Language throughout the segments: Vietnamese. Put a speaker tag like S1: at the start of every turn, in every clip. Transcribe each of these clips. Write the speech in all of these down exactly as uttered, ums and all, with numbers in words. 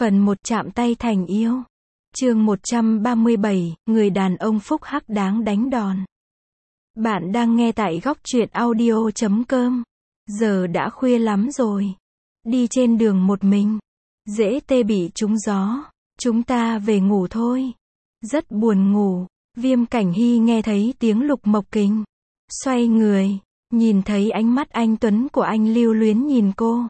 S1: Phần một chạm tay thành yêu. Chương một trăm ba mươi bảy, người đàn ông phúc hắc đáng đánh đòn. Bạn đang nghe tại góc truyện audio chấm com. Giờ đã khuya lắm rồi. Đi trên đường một mình. Dễ tê bị trúng gió. Chúng ta về ngủ thôi. Rất buồn ngủ. Viêm Cảnh Hy nghe thấy tiếng Lục Mộc Kình. Xoay người. Nhìn thấy ánh mắt anh tuấn của anh lưu luyến nhìn cô.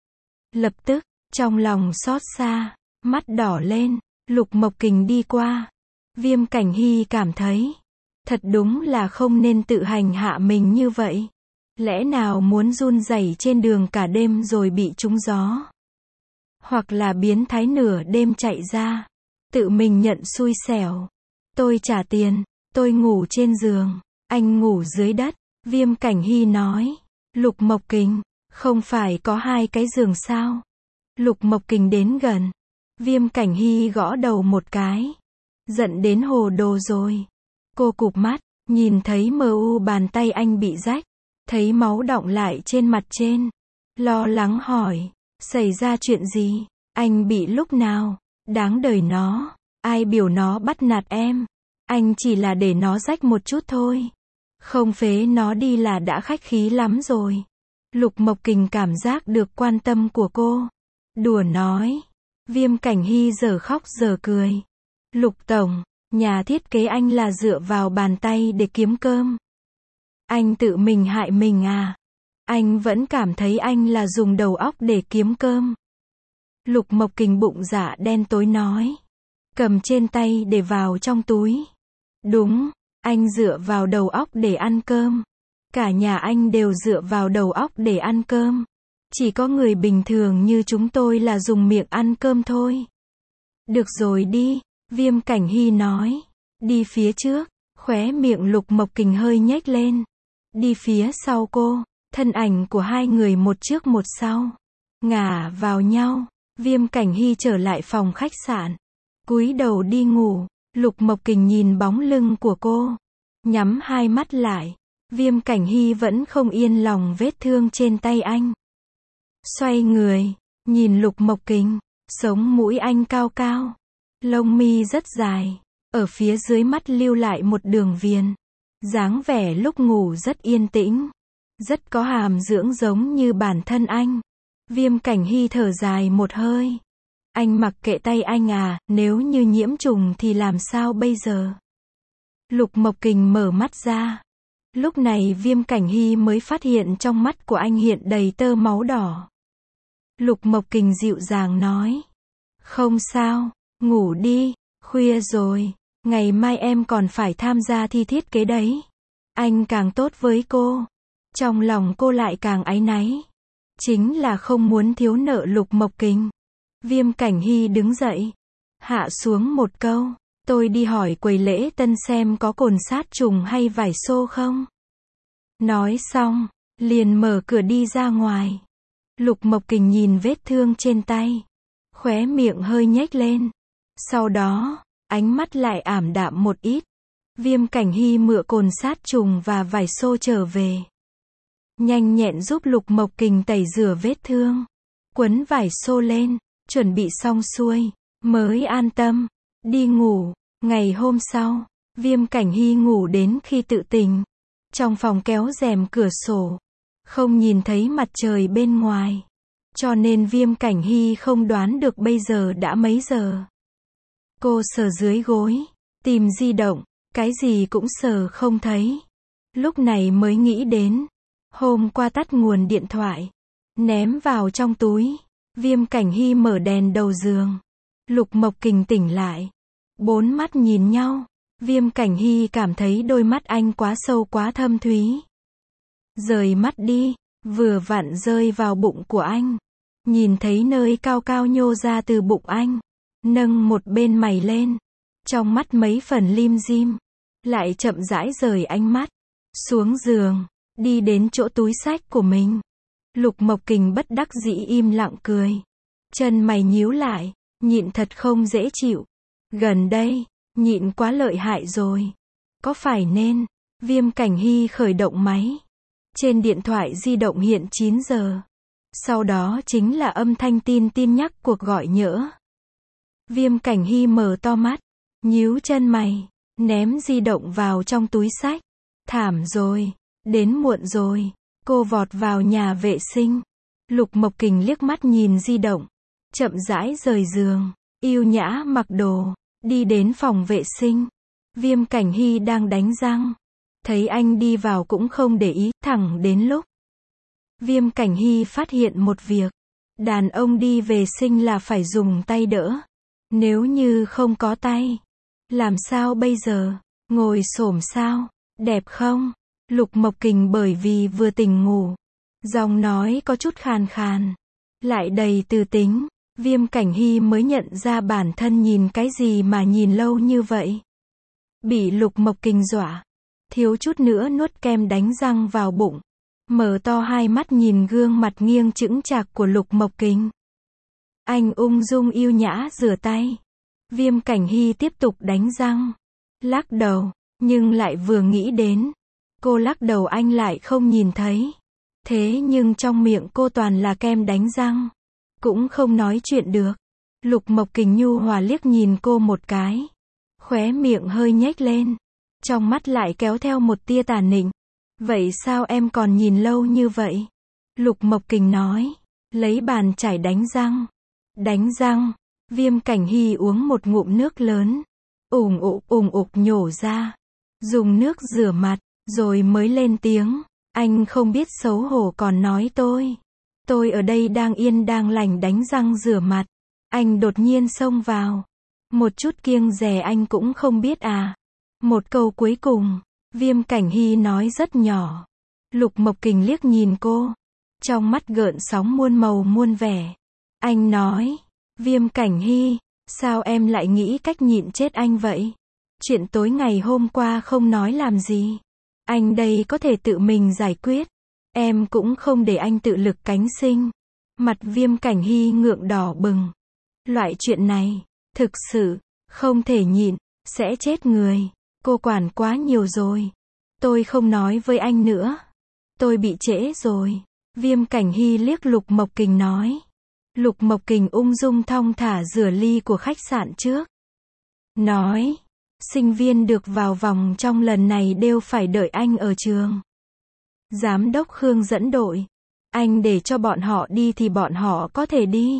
S1: Lập tức, trong lòng xót xa, mắt đỏ lên. Lục Mộc Kình đi qua. Viêm Cảnh Hy cảm thấy, thật đúng là không nên tự hành hạ mình như vậy. Lẽ nào muốn run rẩy trên đường cả đêm rồi bị trúng gió? Hoặc là biến thái nửa đêm chạy ra, tự mình nhận xui xẻo. Tôi trả tiền, tôi ngủ trên giường, anh ngủ dưới đất. Viêm Cảnh Hy nói. Lục Mộc Kình, không phải có hai cái giường sao? Lục Mộc Kình đến gần. Viêm Cảnh Hy gõ đầu một cái. Giận đến hồ đồ rồi. Cô cụp mắt, nhìn thấy mờ u bàn tay anh bị rách. Thấy máu đọng lại trên mặt trên. Lo lắng hỏi. Xảy ra chuyện gì? Anh bị lúc nào? Đáng đời nó. Ai biểu nó bắt nạt em? Anh chỉ là để nó rách một chút thôi. Không phế nó đi là đã khách khí lắm rồi. Lục Mộc Kình cảm giác được quan tâm của cô. Đùa nói. Viêm Cảnh Hy giờ khóc giờ cười. Lục tổng, nhà thiết kế anh là dựa vào bàn tay để kiếm cơm. Anh tự mình hại mình à? Anh vẫn cảm thấy anh là dùng đầu óc để kiếm cơm. Lục Mộc Kình bụng dạ đen tối nói. Cầm trên tay để vào trong túi. Đúng, anh dựa vào đầu óc để ăn cơm. Cả nhà anh đều dựa vào đầu óc để ăn cơm. Chỉ có người bình thường như chúng tôi là dùng miệng ăn cơm thôi. Được rồi đi, Viêm Cảnh Hy nói. Đi phía trước, khóe miệng Lục Mộc Kình hơi nhếch lên. Đi phía sau cô, thân ảnh của hai người một trước một sau. Ngả vào nhau, Viêm Cảnh Hy trở lại phòng khách sạn. Cúi đầu đi ngủ, Lục Mộc Kình nhìn bóng lưng của cô. Nhắm hai mắt lại, Viêm Cảnh Hy vẫn không yên lòng vết thương trên tay anh. Xoay người, nhìn Lục Mộc Kình, sống mũi anh cao cao, lông mi rất dài, ở phía dưới mắt lưu lại một đường viền. Dáng vẻ lúc ngủ rất yên tĩnh, rất có hàm dưỡng giống như bản thân anh. Viêm Cảnh Hy thở dài một hơi. Anh mặc kệ tay anh à, nếu như nhiễm trùng thì làm sao bây giờ? Lục Mộc Kình mở mắt ra. Lúc này Viêm Cảnh Hy mới phát hiện trong mắt của anh hiện đầy tơ máu đỏ. Lục Mộc Kình dịu dàng nói. Không sao, ngủ đi, khuya rồi, ngày mai em còn phải tham gia thi thiết kế đấy. Anh càng tốt với cô. Trong lòng cô lại càng áy náy. Chính là không muốn thiếu nợ Lục Mộc Kình. Viêm Cảnh Hy đứng dậy. Hạ xuống một câu. Tôi đi hỏi quầy lễ tân xem có cồn sát trùng hay vải xô không. Nói xong, liền mở cửa đi ra ngoài. Lục Mộc Kình nhìn vết thương trên tay. Khóe miệng hơi nhếch lên. Sau đó, ánh mắt lại ảm đạm một ít. Viêm Cảnh Hy mựa cồn sát trùng và vải xô trở về. Nhanh nhẹn giúp Lục Mộc Kình tẩy rửa vết thương. Quấn vải xô lên, chuẩn bị xong xuôi, mới an tâm. Đi ngủ. Ngày hôm sau, Viêm Cảnh Hy ngủ đến khi tự tỉnh. Trong phòng kéo rèm cửa sổ. Không nhìn thấy mặt trời bên ngoài. Cho nên Viêm Cảnh Hy không đoán được bây giờ đã mấy giờ. Cô sờ dưới gối, tìm di động, cái gì cũng sờ không thấy. Lúc này mới nghĩ đến. Hôm qua tắt nguồn điện thoại. Ném vào trong túi. Viêm Cảnh Hy mở đèn đầu giường. Lục Mộc Kình tỉnh lại. Bốn mắt nhìn nhau. Viêm Cảnh Hy cảm thấy đôi mắt anh quá sâu quá thâm thúy. Rời mắt đi, vừa vặn rơi vào bụng của anh. Nhìn thấy nơi cao cao nhô ra từ bụng anh. Nâng một bên mày lên. Trong mắt mấy phần lim dim. Lại chậm rãi rời ánh mắt. Xuống giường, đi đến chỗ túi xách của mình. Lục Mộc Kình bất đắc dĩ im lặng cười. Chân mày nhíu lại, nhịn thật không dễ chịu. Gần đây, nhịn quá lợi hại rồi. Có phải nên? Viêm Cảnh Hy khởi động máy. Trên điện thoại di động hiện chín giờ. Sau đó chính là âm thanh tin tin nhắc cuộc gọi nhỡ. Viêm Cảnh Hy mở to mắt, nhíu chân mày, ném di động vào trong túi xách. Thảm rồi, đến muộn rồi. Cô vọt vào nhà vệ sinh. Lục Mộc Kình liếc mắt nhìn di động, chậm rãi rời giường, yêu nhã mặc đồ, đi đến phòng vệ sinh. Viêm Cảnh Hy đang đánh răng, thấy anh đi vào cũng không để ý, thẳng đến lúc Viêm Cảnh Hy phát hiện một việc, đàn ông đi vệ sinh là phải dùng tay đỡ. Nếu như không có tay, làm sao bây giờ? Ngồi xổm sao? Đẹp không? Lục Mộc Kình bởi vì vừa tỉnh ngủ, giọng nói có chút khàn khàn, lại đầy tư tính. Viêm Cảnh Hy mới nhận ra bản thân nhìn cái gì mà nhìn lâu như vậy. Bị Lục Mộc Kình dọa, thiếu chút nữa nuốt kem đánh răng vào bụng, mở to hai mắt nhìn gương mặt nghiêng chững chạc của Lục Mộc Kình. Anh ung dung yêu nhã rửa tay. Viêm Cảnh Hy tiếp tục đánh răng, lắc đầu, nhưng lại vừa nghĩ đến, cô lắc đầu anh lại không nhìn thấy. Thế nhưng trong miệng cô toàn là kem đánh răng, cũng không nói chuyện được. Lục Mộc Kình nhu hòa liếc nhìn cô một cái, khóe miệng hơi nhếch lên, trong mắt lại kéo theo một tia tà nịnh. Vậy sao em còn nhìn lâu như vậy? Lục Mộc Kình nói, lấy bàn chải đánh răng. Đánh răng. Viêm Cảnh Hy uống một ngụm nước lớn, ủng ục ủng ục nhổ ra, dùng nước rửa mặt, rồi mới lên tiếng. Anh không biết xấu hổ còn nói tôi. Tôi ở đây đang yên đang lành đánh răng rửa mặt. Anh đột nhiên xông vào. Một chút kiêng dè anh cũng không biết à. Một câu cuối cùng, Viêm Cảnh Hy nói rất nhỏ. Lục Mộc Kình liếc nhìn cô, trong mắt gợn sóng muôn màu muôn vẻ. Anh nói, Viêm Cảnh Hy, sao em lại nghĩ cách nhịn chết anh vậy? Chuyện tối ngày hôm qua không nói làm gì. Anh đây có thể tự mình giải quyết. Em cũng không để anh tự lực cánh sinh. Mặt Viêm Cảnh Hy ngượng đỏ bừng. Loại chuyện này, thực sự, không thể nhịn, sẽ chết người. Cô quản quá nhiều rồi. Tôi không nói với anh nữa. Tôi bị trễ rồi. Viêm Cảnh Hy liếc Lục Mộc Kình nói. Lục Mộc Kình ung dung thong thả rửa ly của khách sạn trước. Nói, sinh viên được vào vòng trong lần này đều phải đợi anh ở trường. Giám đốc Khương dẫn đội. Anh để cho bọn họ đi thì bọn họ có thể đi.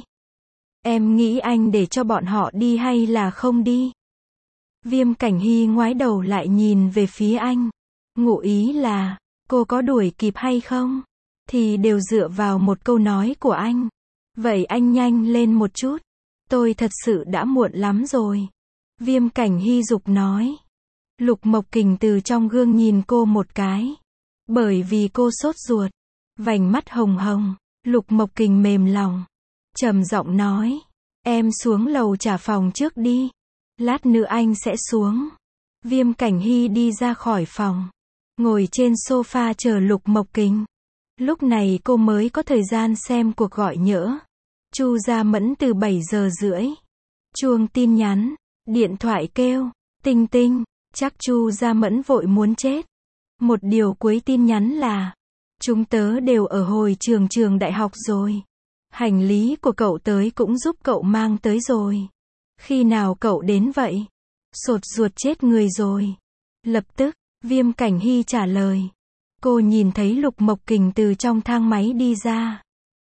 S1: Em nghĩ anh để cho bọn họ đi hay là không đi? Viêm Cảnh Hy ngoái đầu lại nhìn về phía anh. Ngụ ý là, cô có đuổi kịp hay không? Thì đều dựa vào một câu nói của anh. Vậy anh nhanh lên một chút. Tôi thật sự đã muộn lắm rồi. Viêm Cảnh Hy giục nói. Lục Mộc Kình từ trong gương nhìn cô một cái. Bởi vì cô sốt ruột, vành mắt hồng hồng, Lục Mộc Kình mềm lòng, trầm giọng nói. Em xuống lầu trả phòng trước đi. Lát nữa anh sẽ xuống. Viêm Cảnh Hy đi ra khỏi phòng, ngồi trên sofa chờ Lục Mộc Kình. Lúc này cô mới có thời gian xem cuộc gọi nhỡ. Chu Gia Mẫn từ bảy giờ rưỡi. Chuông tin nhắn, điện thoại kêu, tinh tinh, chắc Chu Gia Mẫn vội muốn chết. Một điều cuối tin nhắn là, chúng tớ đều ở hồi trường trường đại học rồi. Hành lý của cậu tới cũng giúp cậu mang tới rồi. Khi nào cậu đến vậy? Sột ruột chết người rồi. Lập tức, Viêm Cảnh Hy trả lời. Cô nhìn thấy Lục Mộc Kình từ trong thang máy đi ra.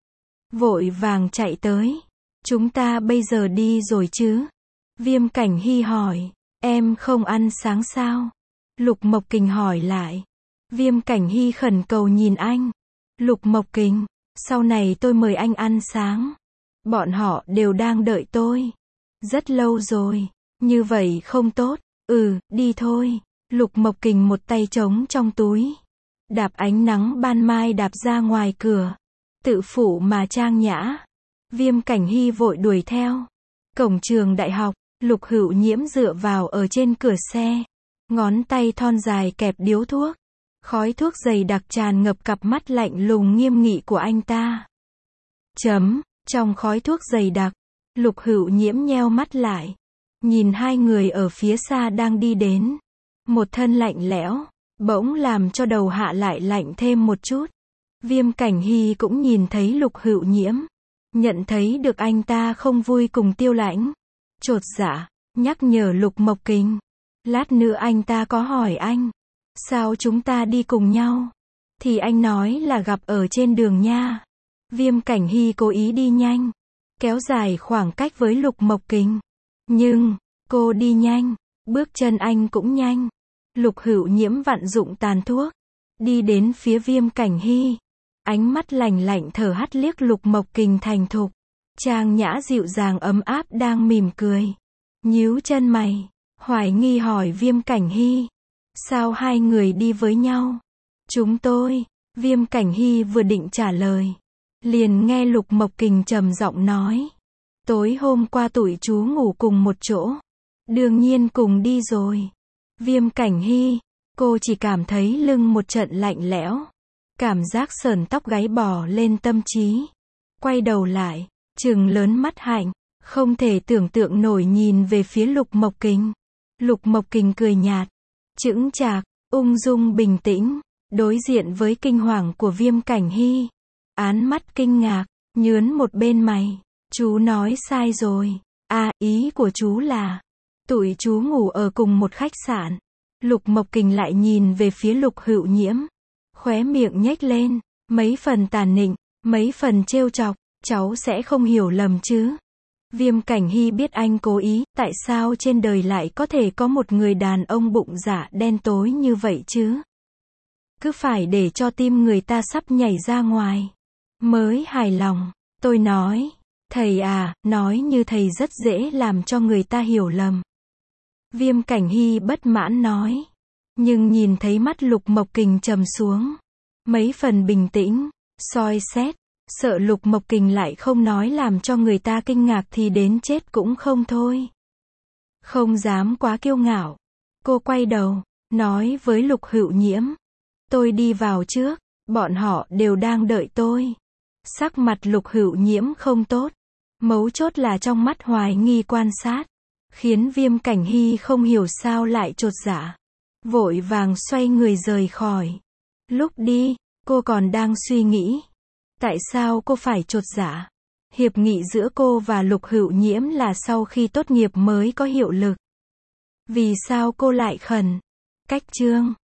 S1: Vội vàng chạy tới. Chúng ta bây giờ đi rồi chứ? Viêm Cảnh Hy hỏi. Em không ăn sáng sao? Lục Mộc Kình hỏi lại. Viêm Cảnh Hy khẩn cầu nhìn anh. Lục Mộc Kình, sau này tôi mời anh ăn sáng. Bọn họ đều đang đợi tôi. Rất lâu rồi. Như vậy không tốt. Ừ, đi thôi. Lục Mộc Kình một tay trống trong túi. Đạp ánh nắng ban mai đạp ra ngoài cửa. Tự phụ mà trang nhã. Viêm Cảnh Hy vội đuổi theo. Cổng trường đại học, Lục Hữu Nhiễm dựa vào ở trên cửa xe. Ngón tay thon dài kẹp điếu thuốc. Khói thuốc dày đặc tràn ngập cặp mắt lạnh lùng nghiêm nghị của anh ta. Chấm, trong khói thuốc dày đặc, Lục Hữu Nhiễm nheo mắt lại. Nhìn hai người ở phía xa đang đi đến. Một thân lạnh lẽo, bỗng làm cho đầu hạ lại lạnh thêm một chút. Viêm Cảnh Hy cũng nhìn thấy Lục Hữu Nhiễm. Nhận thấy được anh ta không vui cùng Tiêu Lãnh. Chột dạ, nhắc nhở Lục Mộc Kình. Lát nữa anh ta có hỏi anh, sao chúng ta đi cùng nhau? Thì anh nói là gặp ở trên đường nha. Viêm Cảnh Hy cố ý đi nhanh, kéo dài khoảng cách với Lục Mộc Kình. Nhưng, cô đi nhanh, bước chân anh cũng nhanh. Lục Hữu Nhiễm vặn dụng tàn thuốc, đi đến phía Viêm Cảnh Hy. Ánh mắt lạnh lạnh thở hắt liếc Lục Mộc Kình thành thục. Trang nhã dịu dàng ấm áp đang mỉm cười. Nhíu chân mày, hoài nghi hỏi Viêm Cảnh Hy. Sao hai người đi với nhau? Chúng tôi, Viêm Cảnh Hy vừa định trả lời, liền nghe Lục Mộc Kình trầm giọng nói. Tối hôm qua tụi chú ngủ cùng một chỗ. Đương nhiên cùng đi rồi. Viêm Cảnh Hy, cô chỉ cảm thấy lưng một trận lạnh lẽo. Cảm giác sờn tóc gáy bò lên tâm trí. Quay đầu lại, trừng lớn mắt hạnh, không thể tưởng tượng nổi nhìn về phía Lục Mộc Kình. Lục Mộc Kình cười nhạt, chững chạc, ung dung bình tĩnh, đối diện với kinh hoàng của Viêm Cảnh Hy. Án mắt kinh ngạc, nhướn một bên mày. Chú nói sai rồi. À, ý của chú là, tụi chú ngủ ở cùng một khách sạn. Lục Mộc Kình lại nhìn về phía Lục Hữu Nhiễm. Khóe miệng nhếch lên, mấy phần tàn nịnh, mấy phần trêu chọc, cháu sẽ không hiểu lầm chứ. Viêm Cảnh Hy biết anh cố ý, tại sao trên đời lại có thể có một người đàn ông bụng dạ đen tối như vậy chứ? Cứ phải để cho tim người ta sắp nhảy ra ngoài mới hài lòng. Tôi nói, thầy à, nói như thầy rất dễ làm cho người ta hiểu lầm. Viêm Cảnh Hy bất mãn nói. Nhưng nhìn thấy mắt Lục Mộc Kình trầm xuống, mấy phần bình tĩnh, soi xét, sợ Lục Mộc Kình lại không nói làm cho người ta kinh ngạc thì đến chết cũng không thôi. Không dám quá kiêu ngạo. Cô quay đầu, nói với Lục Hữu Nhiễm. Tôi đi vào trước, bọn họ đều đang đợi tôi. Sắc mặt Lục Hữu Nhiễm không tốt. Mấu chốt là trong mắt hoài nghi quan sát, khiến Viêm Cảnh Hy không hiểu sao lại chột dạ. Vội vàng xoay người rời khỏi. Lúc đi, cô còn đang suy nghĩ. Tại sao cô phải chột dạ? Hiệp nghị giữa cô và Lục Hữu Nhiễm là sau khi tốt nghiệp mới có hiệu lực. Vì sao cô lại khẩn cách chương?